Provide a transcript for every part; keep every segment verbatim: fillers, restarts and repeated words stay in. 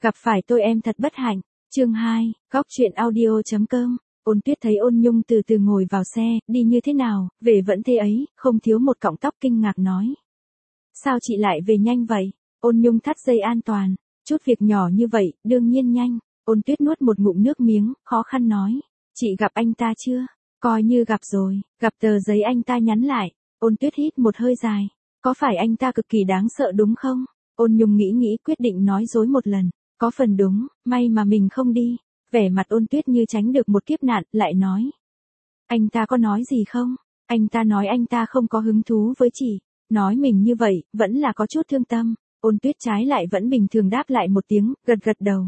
Gặp phải tôi em thật bất hạnh. Chương hai, góc truyện audio chấm com. Ôn Tuyết thấy Ôn Nhung từ từ ngồi vào xe, đi như thế nào, về vẫn thế ấy, không thiếu một cọng tóc, kinh ngạc nói. Sao chị lại về nhanh vậy? Ôn Nhung thắt dây an toàn. Chút việc nhỏ như vậy, đương nhiên nhanh. Ôn Tuyết nuốt một ngụm nước miếng, khó khăn nói. Chị gặp anh ta chưa? Coi như gặp rồi, gặp tờ giấy anh ta nhắn lại. Ôn Tuyết hít một hơi dài. Có phải anh ta cực kỳ đáng sợ đúng không? Ôn Nhung nghĩ nghĩ quyết định nói dối một lần. Có phần đúng, may mà mình không đi. Vẻ mặt Ôn Tuyết như tránh được một kiếp nạn, lại nói. Anh ta có nói gì không? Anh ta nói anh ta không có hứng thú với chị. Nói mình như vậy, vẫn là có chút thương tâm. Ôn Tuyết trái lại vẫn bình thường đáp lại một tiếng, gật gật đầu.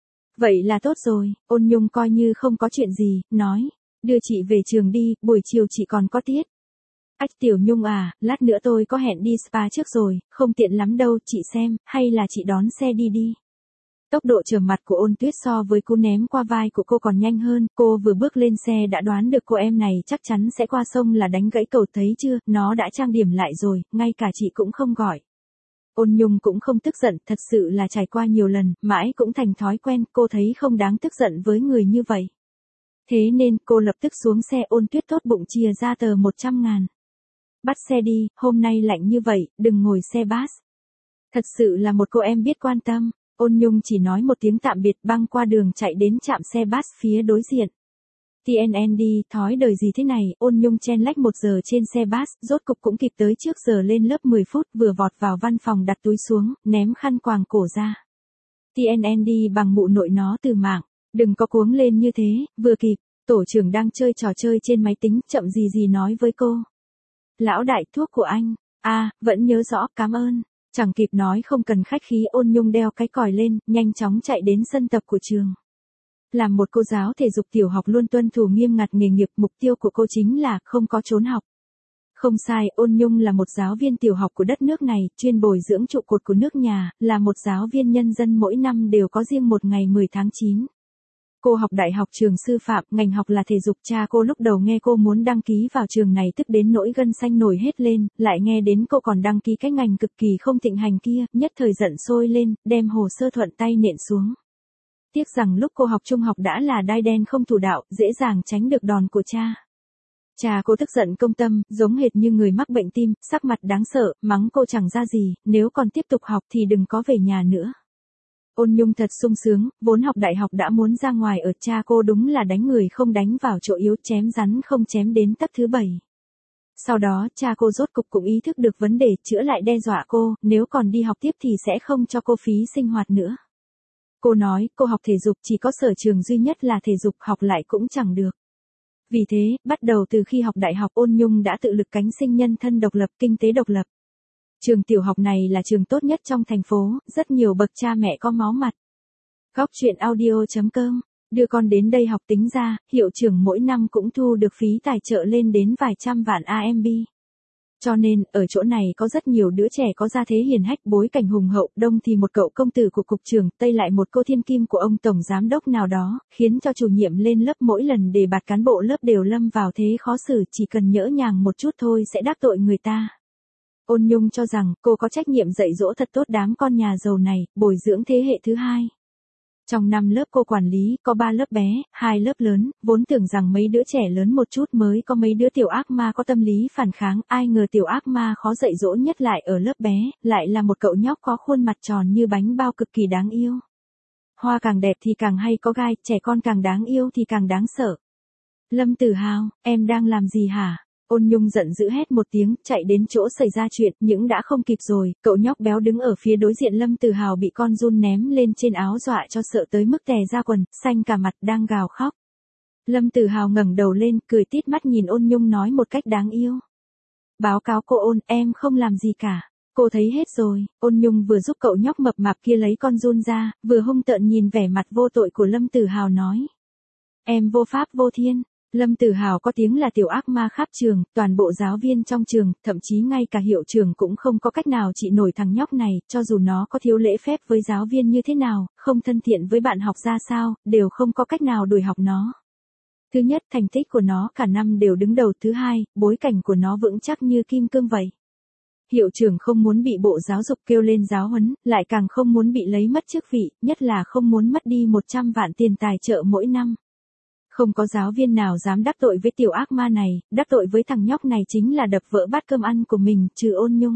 Vậy là tốt rồi, Ôn Nhung coi như không có chuyện gì, nói. Đưa chị về trường đi, buổi chiều chị còn có tiết. Ách Tiểu Nhung à, lát nữa tôi có hẹn đi spa trước rồi, không tiện lắm đâu, chị xem, hay là chị đón xe đi đi. Tốc độ trở mặt của Ôn Tuyết so với cú ném qua vai của cô còn nhanh hơn, cô vừa bước lên xe đã đoán được cô em này chắc chắn sẽ qua sông là đánh gãy cầu, thấy chưa, nó đã trang điểm lại rồi, ngay cả chị cũng không gọi. Ôn Nhung cũng không tức giận, thật sự là trải qua nhiều lần, mãi cũng thành thói quen, cô thấy không đáng tức giận với người như vậy. Thế nên cô lập tức xuống xe. Ôn Tuyết tốt bụng chia ra tờ một trăm ngàn. Bắt xe đi, hôm nay lạnh như vậy, đừng ngồi xe bus. Thật sự là một cô em biết quan tâm. Ôn Nhung chỉ nói một tiếng tạm biệt, băng qua đường chạy đến trạm xe bus phía đối diện. tê en en đê, thói đời gì thế này, Ôn Nhung chen lách một giờ trên xe bus, rốt cục cũng kịp tới trước giờ lên lớp mười phút, vừa vọt vào văn phòng đặt túi xuống, ném khăn quàng cổ ra. tê en en đê bằng mụ nội nó từ mạng, đừng có cuống lên như thế, vừa kịp, tổ trưởng đang chơi trò chơi trên máy tính, chậm gì gì nói với cô. Lão đại, thuốc của anh, à, vẫn nhớ rõ, cảm ơn. Chẳng kịp nói không cần khách khí, Ôn Nhung đeo cái còi lên, nhanh chóng chạy đến sân tập của trường. Làm một cô giáo thể dục tiểu học luôn tuân thủ nghiêm ngặt nghề nghiệp, mục tiêu của cô chính là không có trốn học. Không sai, Ôn Nhung là một giáo viên tiểu học của đất nước này, chuyên bồi dưỡng trụ cột của nước nhà, là một giáo viên nhân dân mỗi năm đều có riêng một ngày mười tháng chín. Cô học đại học trường sư phạm, ngành học là thể dục. Cha cô lúc đầu nghe cô muốn đăng ký vào trường này tức đến nỗi gân xanh nổi hết lên, lại nghe đến cô còn đăng ký cái ngành cực kỳ không thịnh hành kia, nhất thời giận sôi lên, đem hồ sơ thuận tay nện xuống. Tiếc rằng lúc cô học trung học đã là đai đen không thủ đạo, dễ dàng tránh được đòn của cha. Cha cô tức giận công tâm, giống hệt như người mắc bệnh tim, sắc mặt đáng sợ, mắng cô chẳng ra gì, nếu còn tiếp tục học thì đừng có về nhà nữa. Ôn Nhung thật sung sướng, vốn học đại học đã muốn ra ngoài ở, cha cô đúng là đánh người không đánh vào chỗ yếu, chém rắn không chém đến tấc thứ bảy. Sau đó, cha cô rốt cục cũng ý thức được vấn đề, chữa lại đe dọa cô, nếu còn đi học tiếp thì sẽ không cho cô phí sinh hoạt nữa. Cô nói, cô học thể dục chỉ có sở trường duy nhất là thể dục, học lại cũng chẳng được. Vì thế, bắt đầu từ khi học đại học, Ôn Nhung đã tự lực cánh sinh, nhân thân độc lập, kinh tế độc lập. Trường tiểu học này là trường tốt nhất trong thành phố, rất nhiều bậc cha mẹ có máu mặt. Góc truyện audio chấm com, đưa con đến đây học, tính ra, hiệu trưởng mỗi năm cũng thu được phí tài trợ lên đến vài trăm vạn a em bê. Cho nên, ở chỗ này có rất nhiều đứa trẻ có gia thế hiền hách, bối cảnh hùng hậu, đông thì một cậu công tử của cục trưởng, tây lại một cô thiên kim của ông tổng giám đốc nào đó, khiến cho chủ nhiệm lên lớp mỗi lần đề bạt cán bộ lớp đều lâm vào thế khó xử, chỉ cần nhỡ nhàng một chút thôi sẽ đắc tội người ta. Ôn Nhung cho rằng cô có trách nhiệm dạy dỗ thật tốt đám con nhà giàu này, bồi dưỡng thế hệ thứ hai. Trong năm lớp cô quản lý, có ba lớp bé, hai lớp lớn, vốn tưởng rằng mấy đứa trẻ lớn một chút mới có mấy đứa tiểu ác ma có tâm lý phản kháng, ai ngờ tiểu ác ma khó dạy dỗ nhất lại ở lớp bé, lại là một cậu nhóc có khuôn mặt tròn như bánh bao cực kỳ đáng yêu. Hoa càng đẹp thì càng hay có gai, trẻ con càng đáng yêu thì càng đáng sợ. Lâm Tử Hào, em đang làm gì hả? Ôn Nhung giận dữ hét một tiếng, chạy đến chỗ xảy ra chuyện, nhưng đã không kịp rồi, cậu nhóc béo đứng ở phía đối diện Lâm Tử Hào bị con giun ném lên trên áo dọa cho sợ tới mức tè ra quần, xanh cả mặt, đang gào khóc. Lâm Tử Hào ngẩng đầu lên, cười tít mắt nhìn Ôn Nhung nói một cách đáng yêu. Báo cáo cô Ôn, em không làm gì cả. Cô thấy hết rồi. Ôn Nhung vừa giúp cậu nhóc mập mạp kia lấy con giun ra, vừa hung tợn nhìn vẻ mặt vô tội của Lâm Tử Hào nói. Em vô pháp vô thiên. Lâm Tử Hào có tiếng là tiểu ác ma khắp trường, toàn bộ giáo viên trong trường, thậm chí ngay cả hiệu trưởng cũng không có cách nào trị nổi thằng nhóc này, cho dù nó có thiếu lễ phép với giáo viên như thế nào, không thân thiện với bạn học ra sao, đều không có cách nào đuổi học nó. Thứ nhất, thành tích của nó cả năm đều đứng đầu, thứ hai, bối cảnh của nó vững chắc như kim cương vậy. Hiệu trưởng không muốn bị bộ giáo dục kêu lên giáo huấn, lại càng không muốn bị lấy mất chức vị, nhất là không muốn mất đi một trăm vạn tiền tài trợ mỗi năm. Không có giáo viên nào dám đắc tội với tiểu ác ma này, đắc tội với thằng nhóc này chính là đập vỡ bát cơm ăn của mình, trừ Ôn Nhung.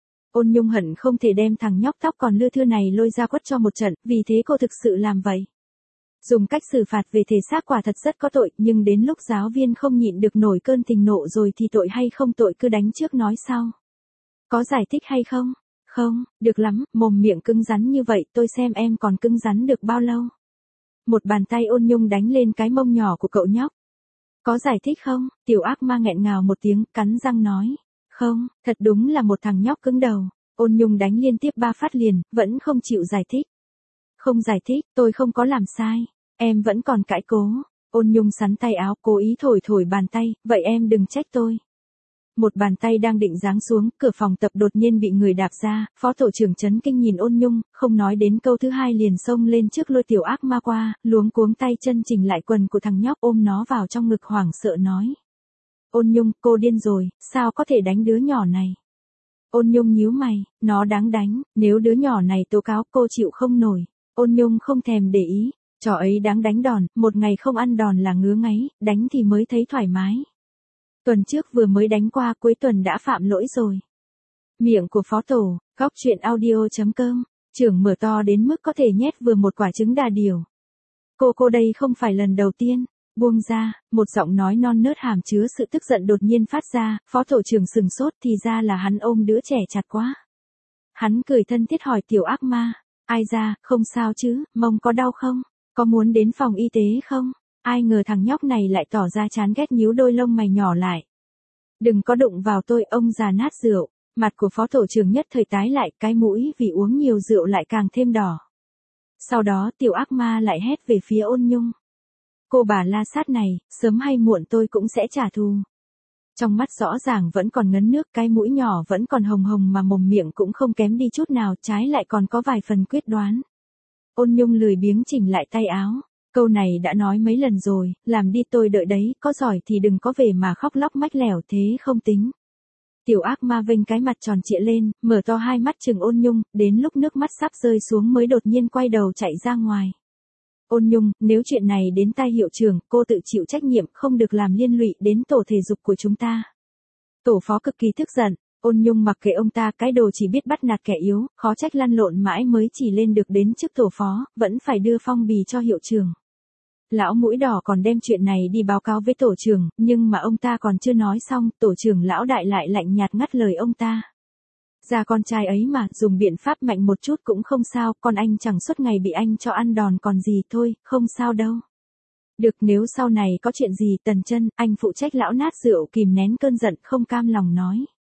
Ôn Nhung hận không thể đem thằng nhóc tóc còn lưa thưa này lôi ra quất cho một trận, vì thế cô thực sự làm vậy. Dùng cách xử phạt về thể xác quả thật rất có tội, nhưng đến lúc giáo viên không nhịn được nổi cơn tình nộ rồi thì tội hay không tội cứ đánh trước nói sau. Có giải thích hay không? Không, được lắm, mồm miệng cứng rắn như vậy, tôi xem em còn cứng rắn được bao lâu. Một bàn tay Ôn Nhung đánh lên cái mông nhỏ của cậu nhóc. Có giải thích không? Tiểu ác ma nghẹn ngào một tiếng, cắn răng nói. Không, thật đúng là một thằng nhóc cứng đầu. Ôn Nhung đánh liên tiếp ba phát liền, vẫn không chịu giải thích. Không giải thích, tôi không có làm sai. Em vẫn còn cãi cố. Ôn Nhung sắn tay áo, cố ý thổi thổi bàn tay, vậy em đừng trách tôi. Một bàn tay đang định giáng xuống, cửa phòng tập đột nhiên bị người đạp ra, phó tổ trưởng chấn kinh nhìn Ôn Nhung, không nói đến câu thứ hai liền xông lên trước lôi tiểu ác ma qua, luống cuống tay chân chỉnh lại quần của thằng nhóc ôm nó vào trong ngực hoảng sợ nói. Ôn Nhung, cô điên rồi, sao có thể đánh đứa nhỏ này? Ôn Nhung nhíu mày, nó đáng đánh, nếu đứa nhỏ này tố cáo cô chịu không nổi. Ôn Nhung không thèm để ý, trò ấy đáng đánh đòn, một ngày không ăn đòn là ngứa ngáy, đánh thì mới thấy thoải mái. Tuần trước vừa mới đánh qua, cuối tuần đã phạm lỗi rồi. Miệng của phó tổ, góc chuyện audio chấm com, trưởng mở to đến mức có thể nhét vừa một quả trứng đà điểu. Cô cô đây không phải lần đầu tiên. Buông ra, một giọng nói non nớt hàm chứa sự tức giận đột nhiên phát ra, phó tổ trưởng sừng sốt thì ra là hắn ôm đứa trẻ chặt quá. Hắn cười thân thiết hỏi tiểu ác ma, ai ra, không sao chứ, mông có đau không? Có muốn đến phòng y tế không? Ai ngờ thằng nhóc này lại tỏ ra chán ghét nhíu đôi lông mày nhỏ lại. Đừng có đụng vào tôi, ông già nát rượu. Mặt của phó tổ trưởng nhất thời tái lại, cái mũi vì uống nhiều rượu lại càng thêm đỏ. Sau đó tiểu ác ma lại hét về phía Ôn Nhung. Cô bà la sát này, sớm hay muộn tôi cũng sẽ trả thù. Trong mắt rõ ràng vẫn còn ngấn nước, cái mũi nhỏ vẫn còn hồng hồng mà mồm miệng cũng không kém đi chút nào, trái lại còn có vài phần quyết đoán. Ôn Nhung lười biếng chỉnh lại tay áo. Câu này đã nói mấy lần rồi, làm đi tôi đợi đấy, có giỏi thì đừng có về mà khóc lóc mách lẻo thế không tính. Tiểu ác ma vênh cái mặt tròn trịa lên, mở to hai mắt trừng Ôn Nhung, đến lúc nước mắt sắp rơi xuống mới đột nhiên quay đầu chạy ra ngoài. Ôn Nhung, nếu chuyện này đến tai hiệu trưởng, cô tự chịu trách nhiệm, không được làm liên lụy đến tổ thể dục của chúng ta. Tổ phó cực kỳ tức giận, Ôn Nhung mặc kệ ông ta, cái đồ chỉ biết bắt nạt kẻ yếu, khó trách lăn lộn mãi mới chỉ lên được đến chức tổ phó, vẫn phải đưa phong bì cho hiệu trưởng. Lão mũi đỏ còn đem chuyện này đi báo cáo với tổ trưởng, nhưng mà ông ta còn chưa nói xong, tổ trưởng lão đại lại lạnh nhạt ngắt lời ông ta. Ra con trai ấy mà, dùng biện pháp mạnh một chút cũng không sao, con anh chẳng suốt ngày bị anh cho ăn đòn còn gì thôi, không sao đâu. Được, nếu sau này có chuyện gì, Tần Chân, anh phụ trách. Lão nát rượu kìm nén cơn giận không cam lòng nói.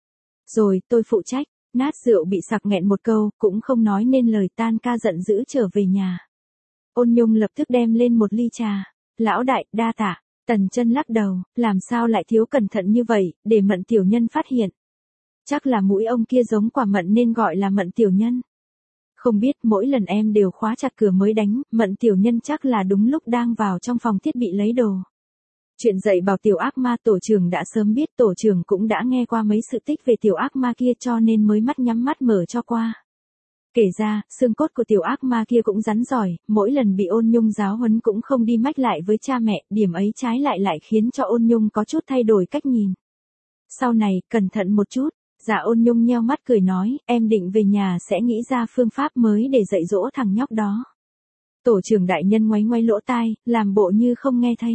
Rồi, tôi phụ trách. Nát rượu bị sặc nghẹn một câu, cũng không nói nên lời, tan ca giận dữ trở về nhà. Ôn Nhung lập tức đem lên một ly trà. Lão đại, đa tạ. Tần Chân lắc đầu, làm sao lại thiếu cẩn thận như vậy, để Mận tiểu nhân phát hiện. Chắc là mũi ông kia giống quả mận nên gọi là Mận tiểu nhân. Không biết, mỗi lần em đều khóa chặt cửa mới đánh, Mận tiểu nhân chắc là đúng lúc đang vào trong phòng thiết bị lấy đồ. Chuyện dạy bảo tiểu ác ma tổ trưởng đã sớm biết, tổ trưởng cũng đã nghe qua mấy sự tích về tiểu ác ma kia cho nên mới mắt nhắm mắt mở cho qua. Kể ra, xương cốt của tiểu ác ma kia cũng rắn giỏi, mỗi lần bị Ôn Nhung giáo huấn cũng không đi mách lại với cha mẹ, điểm ấy trái lại lại khiến cho Ôn Nhung có chút thay đổi cách nhìn. Sau này, cẩn thận một chút. Dạ. Ôn Nhung nheo mắt cười nói, em định về nhà sẽ nghĩ ra phương pháp mới để dạy dỗ thằng nhóc đó. Tổ trưởng đại nhân ngoáy ngoáy lỗ tai, làm bộ như không nghe thấy.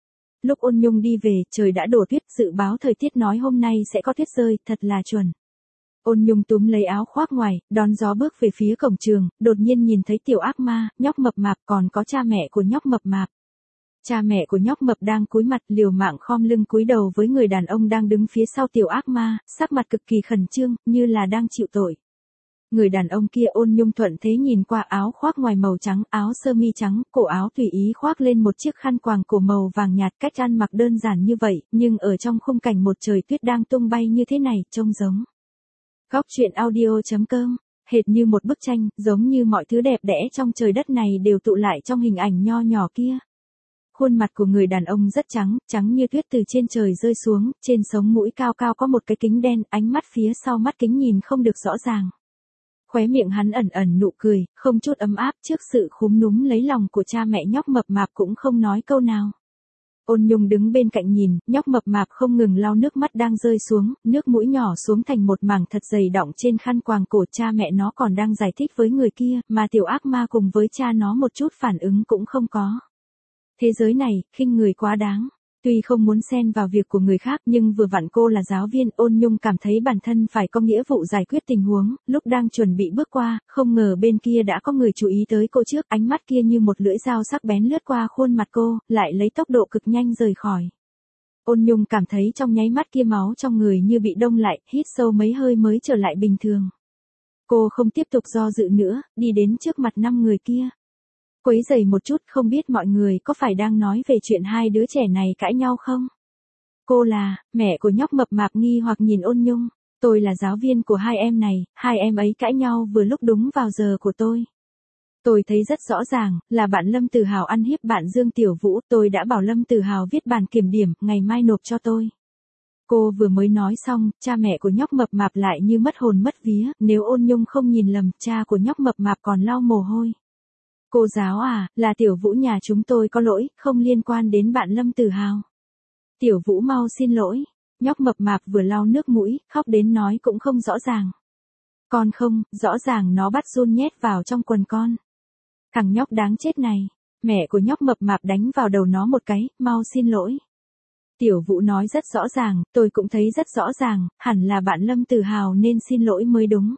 Lúc Ôn Nhung đi về, trời đã đổ tuyết, dự báo thời tiết nói hôm nay sẽ có tuyết rơi, thật là chuẩn. Ôn Nhung túm lấy áo khoác ngoài, đón gió bước về phía cổng trường, đột nhiên nhìn thấy tiểu ác ma, nhóc mập mạp, còn có cha mẹ của nhóc mập mạp. Cha mẹ của nhóc mập đang cúi mặt liều mạng khom lưng cúi đầu với người đàn ông đang đứng phía sau tiểu ác ma, sắc mặt cực kỳ khẩn trương, như là đang chịu tội. Người đàn ông kia Ôn Nhung thuận thế nhìn qua áo khoác ngoài màu trắng, áo sơ mi trắng, cổ áo tùy ý khoác lên một chiếc khăn quàng cổ màu vàng nhạt, cách ăn mặc đơn giản như vậy, nhưng ở trong khung cảnh một trời tuyết đang tung bay như thế này, trông giống. Góc chuyện audio chấm com, hệt như một bức tranh, giống như mọi thứ đẹp đẽ trong trời đất này đều tụ lại trong hình ảnh nho nhỏ kia. khuôn mặt của người đàn ông rất trắng, trắng như tuyết từ trên trời rơi xuống, trên sống mũi cao cao có một cái kính đen, ánh mắt phía sau mắt kính nhìn không được rõ ràng. Khóe miệng hắn ẩn ẩn nụ cười, không chút ấm áp trước sự khúm núm lấy lòng của cha mẹ nhóc mập mạp cũng không nói câu nào. Ôn Nhung đứng bên cạnh nhìn, nhóc mập mạp không ngừng lau nước mắt đang rơi xuống, nước mũi nhỏ xuống thành một mảng thật dày đọng trên khăn quàng cổ, cha mẹ nó còn đang giải thích với người kia, mà tiểu ác ma cùng với cha nó một chút phản ứng cũng không có. Thế giới này, khinh người quá đáng. Tuy không muốn xen vào việc của người khác nhưng vừa vặn cô là giáo viên, Ôn Nhung cảm thấy bản thân phải có nghĩa vụ giải quyết tình huống, lúc đang chuẩn bị bước qua, không ngờ bên kia đã có người chú ý tới cô trước, ánh mắt kia như một lưỡi dao sắc bén lướt qua khuôn mặt cô, lại lấy tốc độ cực nhanh rời khỏi. Ôn Nhung cảm thấy trong nháy mắt kia máu trong người như bị đông lại, hít sâu mấy hơi mới trở lại bình thường. Cô không tiếp tục do dự nữa, đi đến trước mặt năm người kia. Quấy rầy một chút, không biết mọi người có phải đang nói về chuyện hai đứa trẻ này cãi nhau không? Cô là, mẹ của nhóc mập mạp nghi hoặc nhìn Ôn Nhung. Tôi là giáo viên của hai em này, hai em ấy cãi nhau vừa lúc đúng vào giờ của tôi. Tôi thấy rất rõ ràng, là bạn Lâm Tử Hào ăn hiếp bạn Dương Tiểu Vũ, tôi đã bảo Lâm Tử Hào viết bản kiểm điểm, ngày mai nộp cho tôi. Cô vừa mới nói xong, cha mẹ của nhóc mập mạp lại như mất hồn mất vía, nếu Ôn Nhung không nhìn lầm, cha của nhóc mập mạp còn lau mồ hôi. Cô giáo à, là Tiểu Vũ nhà chúng tôi có lỗi, không liên quan đến bạn Lâm Tử Hào. Tiểu Vũ mau xin lỗi. Nhóc mập mạp vừa lau nước mũi, khóc đến nói cũng không rõ ràng. Con không, rõ ràng nó bắt run nhét vào trong quần con. Thằng nhóc đáng chết này. Mẹ của nhóc mập mạp đánh vào đầu nó một cái, mau xin lỗi. Tiểu Vũ nói rất rõ ràng, tôi cũng thấy rất rõ ràng, hẳn là bạn Lâm Tử Hào nên xin lỗi mới đúng.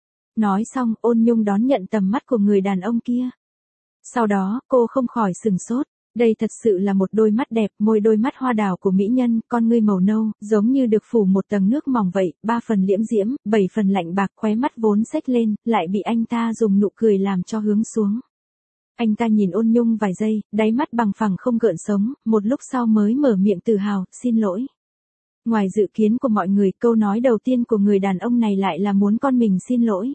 Nói xong, Ôn Nhung đón nhận tầm mắt của người đàn ông kia. Sau đó, cô không khỏi sừng sốt. Đây thật sự là một đôi mắt đẹp, môi đôi mắt hoa đào của mỹ nhân, con ngươi màu nâu, giống như được phủ một tầng nước mỏng vậy, ba phần liễm diễm, bảy phần lạnh bạc, khóe mắt vốn xếch lên, lại bị anh ta dùng nụ cười làm cho hướng xuống. Anh ta nhìn Ôn Nhung vài giây, đáy mắt bằng phẳng không gợn sóng, một lúc sau mới mở miệng Tử Hào, xin lỗi. Ngoài dự kiến của mọi người, câu nói đầu tiên của người đàn ông này lại là muốn con mình xin lỗi.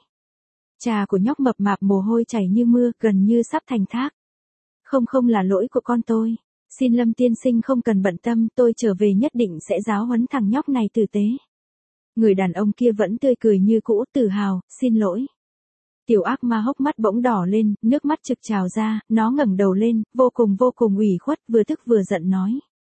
Cha của nhóc mập mạp mồ hôi chảy như mưa, gần như sắp thành thác. Không không là lỗi của con tôi. Xin Lâm tiên sinh không cần bận tâm, tôi trở về nhất định sẽ giáo huấn thằng nhóc này tử tế. Người đàn ông kia vẫn tươi cười như cũ, Tử Hào, xin lỗi. Tiểu ác ma hốc mắt bỗng đỏ lên, nước mắt trực trào ra, nó ngẩng đầu lên, vô cùng vô cùng ủy khuất, vừa tức vừa giận nói.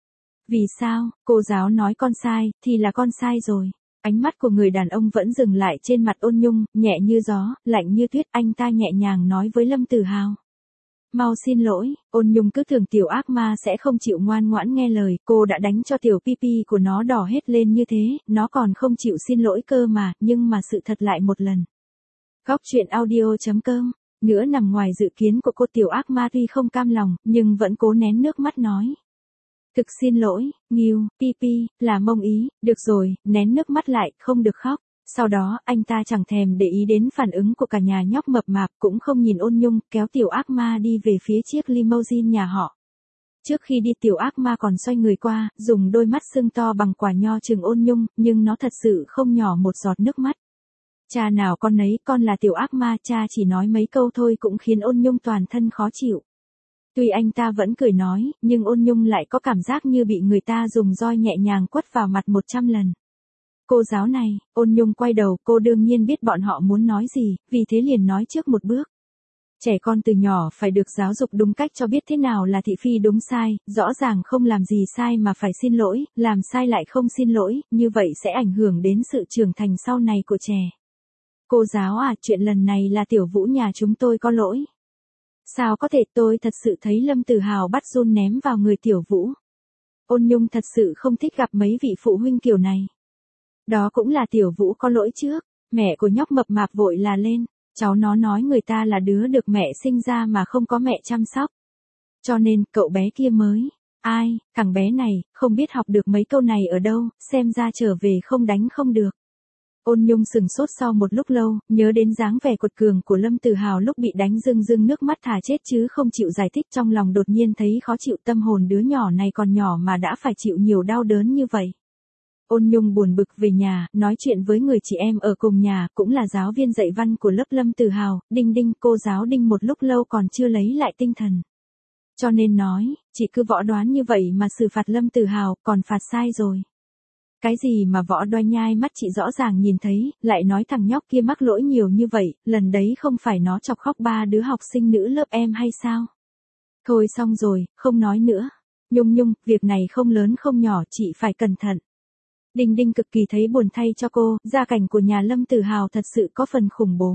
Vì sao, cô giáo nói con sai, thì là con sai rồi. Ánh mắt của người đàn ông vẫn dừng lại trên mặt Ôn Nhung, nhẹ như gió, lạnh như tuyết, anh ta nhẹ nhàng nói với Lâm Tử Hào. Mau xin lỗi, Ôn Nhung cứ tưởng tiểu ác ma sẽ không chịu ngoan ngoãn nghe lời, cô đã đánh cho tiểu pipi của nó đỏ hết lên như thế, nó còn không chịu xin lỗi cơ mà, nhưng mà sự thật lại một lần. Góc truyện audio chấm com, nữa nằm ngoài dự kiến của cô, tiểu ác ma tuy không cam lòng, nhưng vẫn cố nén nước mắt nói. Thực xin lỗi, Nghiêu, pipi, là mông ý, được rồi, nén nước mắt lại, không được khóc. Sau đó, anh ta chẳng thèm để ý đến phản ứng của cả nhà nhóc mập mạp, cũng không nhìn Ôn Nhung, kéo tiểu ác ma đi về phía chiếc limousine nhà họ. Trước khi đi, tiểu ác ma còn xoay người qua, dùng đôi mắt sưng to bằng quả nho trừng Ôn Nhung, nhưng nó thật sự không nhỏ một giọt nước mắt. Cha nào con nấy, con là tiểu ác ma, cha chỉ nói mấy câu thôi cũng khiến Ôn Nhung toàn thân khó chịu. Tuy anh ta vẫn cười nói, nhưng Ôn Nhung lại có cảm giác như bị người ta dùng roi nhẹ nhàng quất vào mặt một trăm lần. Cô giáo này, Ôn Nhung quay đầu, cô đương nhiên biết bọn họ muốn nói gì, vì thế liền nói trước một bước. Trẻ con từ nhỏ phải được giáo dục đúng cách cho biết thế nào là thị phi đúng sai, rõ ràng không làm gì sai mà phải xin lỗi, làm sai lại không xin lỗi, như vậy sẽ ảnh hưởng đến sự trưởng thành sau này của trẻ. Cô giáo à, chuyện lần này là Tiểu Vũ nhà chúng tôi có lỗi. Sao có thể, tôi thật sự thấy Lâm Tử Hào bắt run ném vào người Tiểu Vũ. Ôn Nhung thật sự không thích gặp mấy vị phụ huynh kiểu này. Đó cũng là Tiểu Vũ có lỗi trước, mẹ của nhóc mập mạp vội là lên, cháu nó nói người ta là đứa được mẹ sinh ra mà không có mẹ chăm sóc. Cho nên, cậu bé kia mới, ai, thằng bé này, không biết học được mấy câu này ở đâu, xem ra trở về không đánh không được. Ôn Nhung sừng sốt sau một lúc lâu, nhớ đến dáng vẻ quật cường của Lâm Tử Hào lúc bị đánh rưng rưng nước mắt thà chết chứ không chịu giải thích, trong lòng đột nhiên thấy khó chịu, tâm hồn đứa nhỏ này còn nhỏ mà đã phải chịu nhiều đau đớn như vậy. Ôn Nhung buồn bực về nhà, nói chuyện với người chị em ở cùng nhà, cũng là giáo viên dạy văn của lớp Lâm Tử Hào, Đinh Đinh, cô giáo Đinh một lúc lâu còn chưa lấy lại tinh thần. Cho nên nói, chị cứ võ đoán như vậy mà xử phạt Lâm Tử Hào, còn phạt sai rồi. Cái gì mà võ đoán nhai mắt chị rõ ràng nhìn thấy, lại nói thằng nhóc kia mắc lỗi nhiều như vậy, lần đấy không phải nó chọc khóc ba đứa học sinh nữ lớp em hay sao? Thôi xong rồi, không nói nữa. Nhung Nhung, việc này không lớn không nhỏ, chị phải cẩn thận. Đinh Đinh cực kỳ thấy buồn thay cho cô, gia cảnh của nhà Lâm Tử Hào thật sự có phần khủng bố.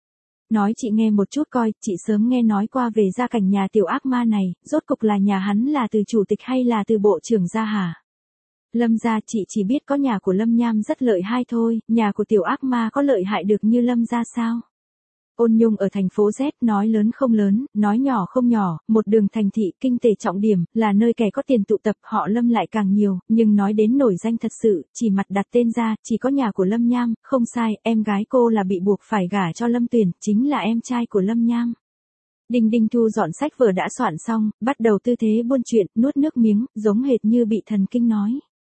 Nói chị nghe một chút coi, chị sớm nghe nói qua về gia cảnh nhà tiểu ác ma này, rốt cục là nhà hắn là từ chủ tịch hay là từ bộ trưởng gia hả? Lâm gia chị chỉ biết có nhà của Lâm Nham rất lợi hại thôi, nhà của tiểu ác ma có lợi hại được như Lâm gia sao? Ôn Nhung ở thành phố Z, nói lớn không lớn, nói nhỏ không nhỏ, một đường thành thị kinh tế trọng điểm, là nơi kẻ có tiền tụ tập, họ Lâm lại càng nhiều, nhưng nói đến nổi danh thật sự, chỉ mặt đặt tên ra, chỉ có nhà của Lâm Nham, không sai, em gái cô là bị buộc phải gả cho Lâm Tuyền, chính là em trai của Lâm Nham. Đinh Đinh thu dọn sách vở đã soạn xong, bắt đầu tư thế buôn chuyện, nuốt nước miếng, giống hệt như bị thần kinh nói.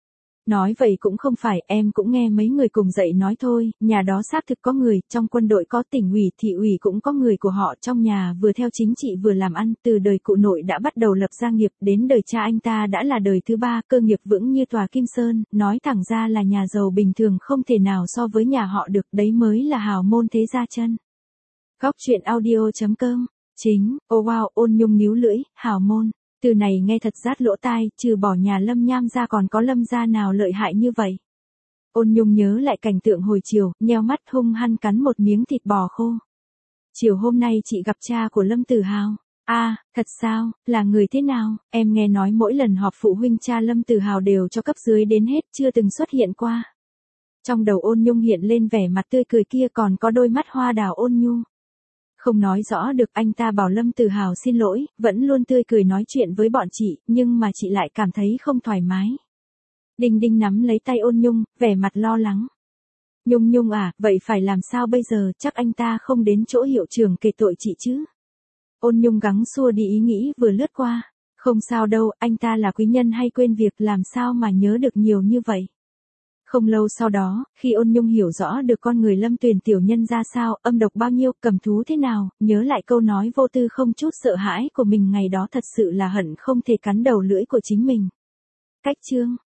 Nói vậy cũng không phải, em cũng nghe mấy người cùng dậy nói thôi, nhà đó xác thực có người, trong quân đội có tỉnh ủy, thị ủy cũng có người của họ, trong nhà vừa theo chính trị vừa làm ăn, từ đời cụ nội đã bắt đầu lập gia nghiệp, đến đời cha anh ta đã là đời thứ ba, cơ nghiệp vững như tòa Kim Sơn, nói thẳng ra là nhà giàu bình thường không thể nào so với nhà họ được, đấy mới là hào môn thế gia chân. Góc truyện audio chấm com, chính, oh wow, Ôn Nhung níu lưỡi, hào môn. Từ này nghe thật rát lỗ tai, trừ bỏ nhà Lâm Nham ra còn có Lâm gia nào lợi hại như vậy. Ôn Nhung nhớ lại cảnh tượng hồi chiều, nheo mắt hung hăng cắn một miếng thịt bò khô. Chiều hôm nay chị gặp cha của Lâm Tử Hào. À, thật sao, là người thế nào, em nghe nói mỗi lần họp phụ huynh cha Lâm Tử Hào đều cho cấp dưới đến hết, chưa từng xuất hiện qua. Trong đầu Ôn Nhung hiện lên vẻ mặt tươi cười kia, còn có đôi mắt hoa đào ôn nhu. Không nói rõ được, anh ta bảo Lâm Tử Hào xin lỗi, vẫn luôn tươi cười nói chuyện với bọn chị, nhưng mà chị lại cảm thấy không thoải mái. Đinh Đinh nắm lấy tay Ôn Nhung, vẻ mặt lo lắng. Nhung Nhung à, vậy phải làm sao bây giờ, chắc anh ta không đến chỗ hiệu trưởng kể tội chị chứ. Ôn Nhung gắng xua đi ý nghĩ vừa lướt qua. Không sao đâu, anh ta là quý nhân hay quên việc, làm sao mà nhớ được nhiều như vậy. Không lâu sau đó, khi Ôn Nhung hiểu rõ được con người Lâm Tuyền tiểu nhân ra sao, âm độc bao nhiêu, cầm thú thế nào, nhớ lại câu nói vô tư không chút sợ hãi của mình ngày đó, thật sự là hận không thể cắn đầu lưỡi của chính mình. Cách chương